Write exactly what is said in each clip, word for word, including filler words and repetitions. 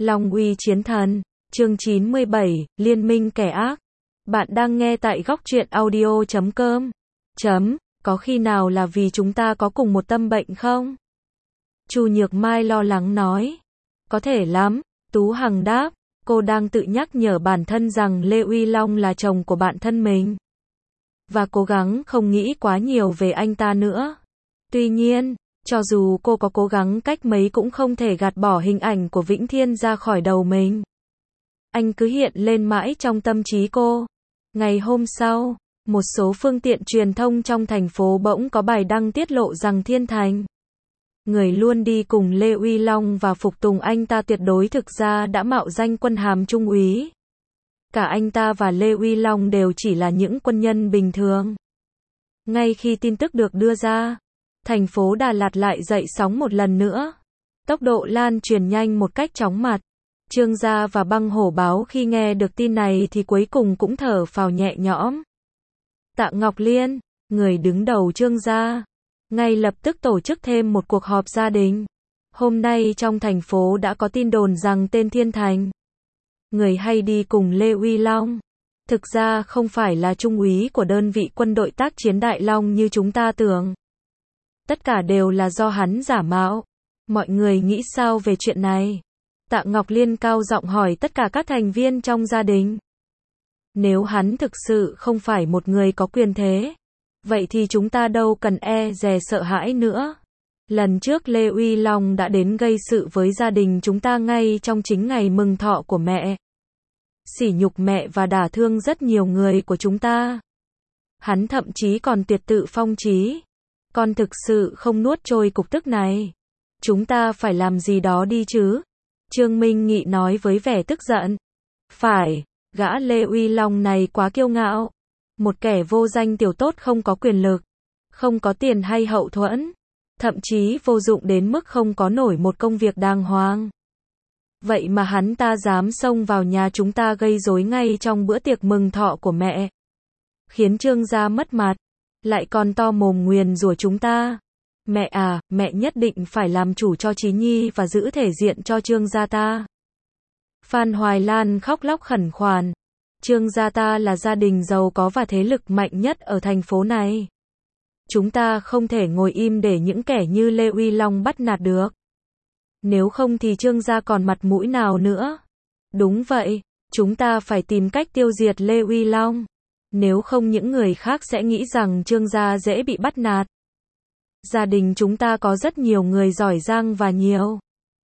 Long uy chiến thần, chương chín mươi bảy, Liên minh kẻ ác. Bạn đang nghe tại góc truyện audio chấm com. Chấm, có khi nào là vì chúng ta có cùng một tâm bệnh không? Chu Nhược Mai lo lắng nói. Có thể lắm, Tú Hằng đáp, cô đang tự nhắc nhở bản thân rằng Lê Uy Long là chồng của bạn thân mình. Và cố gắng không nghĩ quá nhiều về anh ta nữa. Tuy nhiên, cho dù cô có cố gắng cách mấy cũng không thể gạt bỏ hình ảnh của Vĩnh Thiên ra khỏi đầu mình. Anh cứ hiện lên mãi trong tâm trí cô. Ngày hôm sau, một số phương tiện truyền thông trong thành phố bỗng có bài đăng tiết lộ rằng Thiên Thành, người luôn đi cùng Lê Uy Long và phục tùng anh ta tuyệt đối thực ra đã mạo danh quân hàm trung úy. Cả anh ta và Lê Uy Long đều chỉ là những quân nhân bình thường. Ngay khi tin tức được đưa ra, thành phố Đà Lạt lại dậy sóng một lần nữa. Tốc độ lan truyền nhanh một cách chóng mặt. Trương Gia và Băng Hổ Báo khi nghe được tin này thì cuối cùng cũng thở phào nhẹ nhõm. Tạ Ngọc Liên, người đứng đầu Trương Gia, ngay lập tức tổ chức thêm một cuộc họp gia đình. Hôm nay trong thành phố đã có tin đồn rằng tên Thiên Thành, người hay đi cùng Lê Uy Long, thực ra không phải là trung úy của đơn vị quân đội tác chiến Đại Long như chúng ta tưởng. Tất cả đều là do hắn giả mạo. Mọi người nghĩ sao về chuyện này? Tạ Ngọc Liên cao giọng hỏi tất cả các thành viên trong gia đình. Nếu hắn thực sự không phải một người có quyền thế, vậy thì chúng ta đâu cần e dè sợ hãi nữa. Lần trước Lê Uy Long đã đến gây sự với gia đình chúng ta ngay trong chính ngày mừng thọ của mẹ. Sỉ nhục mẹ và đả thương rất nhiều người của chúng ta. Hắn thậm chí còn tuyệt tự phong chí. Con thực sự không nuốt trôi cục tức này. Chúng ta phải làm gì đó đi chứ? Trương Minh Nghị nói với vẻ tức giận. Phải, gã Lê Uy Long này quá kiêu ngạo. Một kẻ vô danh tiểu tốt không có quyền lực, không có tiền hay hậu thuẫn, thậm chí vô dụng đến mức không có nổi một công việc đàng hoàng. Vậy mà hắn ta dám xông vào nhà chúng ta gây rối ngay trong bữa tiệc mừng thọ của mẹ. Khiến Trương gia mất mặt, lại còn to mồm nguyền rủa chúng ta. Mẹ à, mẹ nhất định phải làm chủ cho Chí Nhi và giữ thể diện cho Trương gia ta. Phan Hoài Lan khóc lóc khẩn khoản. Trương gia ta là gia đình giàu có và thế lực mạnh nhất ở thành phố này. Chúng ta không thể ngồi im để những kẻ như Lê Uy Long bắt nạt được. Nếu không thì Trương gia còn mặt mũi nào nữa? Đúng vậy, chúng ta phải tìm cách tiêu diệt Lê Uy Long. Nếu không những người khác sẽ nghĩ rằng Trương gia dễ bị bắt nạt. Gia đình chúng ta có rất nhiều người giỏi giang và nhiều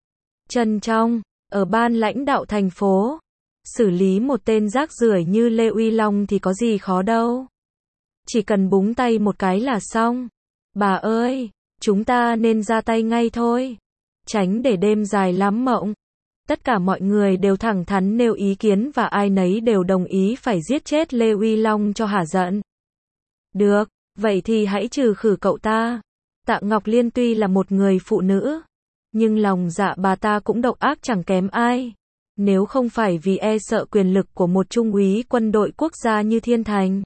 chân trong, ở ban lãnh đạo thành phố. Xử lý một tên rác rưởi như Lê Uy Long thì có gì khó đâu. Chỉ cần búng tay một cái là xong. Bà ơi, chúng ta nên ra tay ngay thôi. Tránh để đêm dài lắm mộng. Tất cả mọi người đều thẳng thắn nêu ý kiến và ai nấy đều đồng ý phải giết chết Lê Uy Long cho hả giận. Được, vậy thì hãy trừ khử cậu ta. Tạ Ngọc Liên tuy là một người phụ nữ, nhưng lòng dạ bà ta cũng độc ác chẳng kém ai. Nếu không phải vì e sợ quyền lực của một trung úy quân đội quốc gia như Thiên Thành,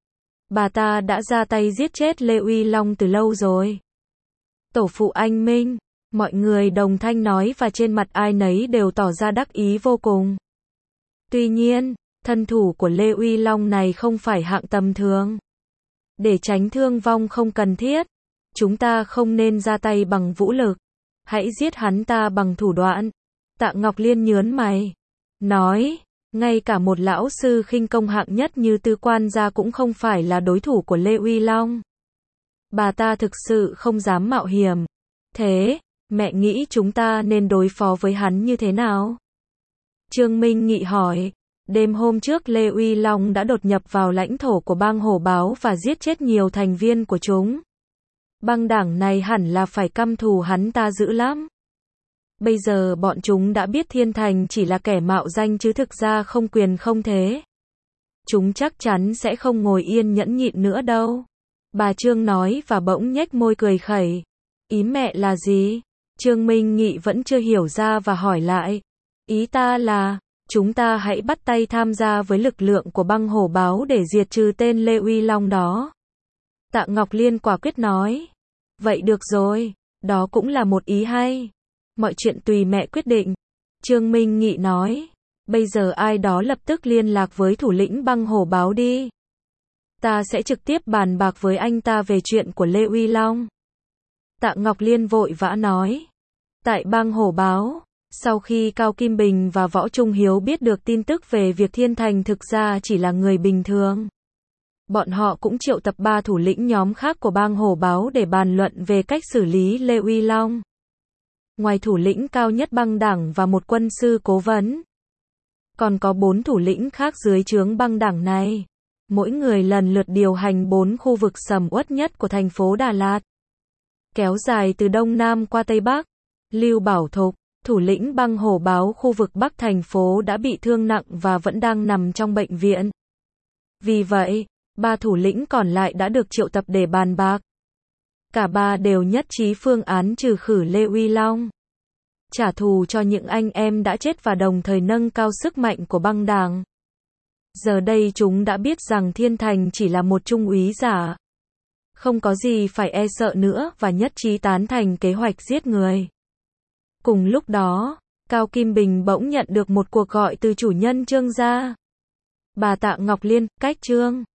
bà ta đã ra tay giết chết Lê Uy Long từ lâu rồi. Tổ phụ anh Minh, mọi người đồng thanh nói và trên mặt ai nấy đều tỏ ra đắc ý vô cùng. Tuy nhiên, thân thủ của Lê Uy Long này không phải hạng tầm thường. Để tránh thương vong không cần thiết, chúng ta không nên ra tay bằng vũ lực. Hãy giết hắn ta bằng thủ đoạn. Tạ Ngọc Liên nhớn mày, nói, ngay cả một lão sư khinh công hạng nhất như Tư Quan gia cũng không phải là đối thủ của Lê Uy Long. Bà ta thực sự không dám mạo hiểm. Thế, mẹ nghĩ chúng ta nên đối phó với hắn như thế nào? Trương Minh Nghị hỏi. Đêm hôm trước Lê Uy Long đã đột nhập vào lãnh thổ của Băng Hổ Báo và giết chết nhiều thành viên của chúng. Băng đảng này hẳn là phải căm thù hắn ta dữ lắm. Bây giờ bọn chúng đã biết Thiên Thành chỉ là kẻ mạo danh chứ thực ra không quyền không thế. Chúng chắc chắn sẽ không ngồi yên nhẫn nhịn nữa đâu. Bà Trương nói và bỗng nhếch môi cười khẩy. Ý mẹ là gì? Trương Minh Nghị vẫn chưa hiểu ra và hỏi lại. Ý ta là, chúng ta hãy bắt tay tham gia với lực lượng của Băng Hổ Báo để diệt trừ tên Lê Uy Long đó. Tạ Ngọc Liên quả quyết nói. Vậy được rồi, đó cũng là một ý hay. Mọi chuyện tùy mẹ quyết định. Trương Minh Nghị nói. Bây giờ ai đó lập tức liên lạc với thủ lĩnh băng hổ báo đi. Ta sẽ trực tiếp bàn bạc với anh ta về chuyện của Lê Uy Long. Tạ Ngọc Liên vội vã nói. Tại băng hổ báo, sau khi Cao Kim Bình và Võ Trung Hiếu biết được tin tức về việc Thiên Thành thực ra chỉ là người bình thường, bọn họ cũng triệu tập ba thủ lĩnh nhóm khác của bang hổ báo để bàn luận về cách xử lý Lê Uy Long. Ngoài thủ lĩnh cao nhất băng đảng và một quân sư cố vấn, còn có bốn thủ lĩnh khác dưới trướng băng đảng này. Mỗi người lần lượt điều hành bốn khu vực sầm uất nhất của thành phố Đà Lạt, kéo dài từ Đông Nam qua Tây Bắc. Lưu Bảo Thục, thủ lĩnh băng hổ báo khu vực Bắc thành phố đã bị thương nặng và vẫn đang nằm trong bệnh viện. Vì vậy, ba thủ lĩnh còn lại đã được triệu tập để bàn bạc. Cả ba đều nhất trí phương án trừ khử Lê Uy Long, trả thù cho những anh em đã chết và đồng thời nâng cao sức mạnh của băng đảng. Giờ đây chúng đã biết rằng Thiên Thành chỉ là một trung úy giả, không có gì phải e sợ nữa và nhất trí tán thành kế hoạch giết người. Cùng lúc đó, Cao Kim Bình bỗng nhận được một cuộc gọi từ chủ nhân Trương gia. Bà Tạ Ngọc Liên, cách Trương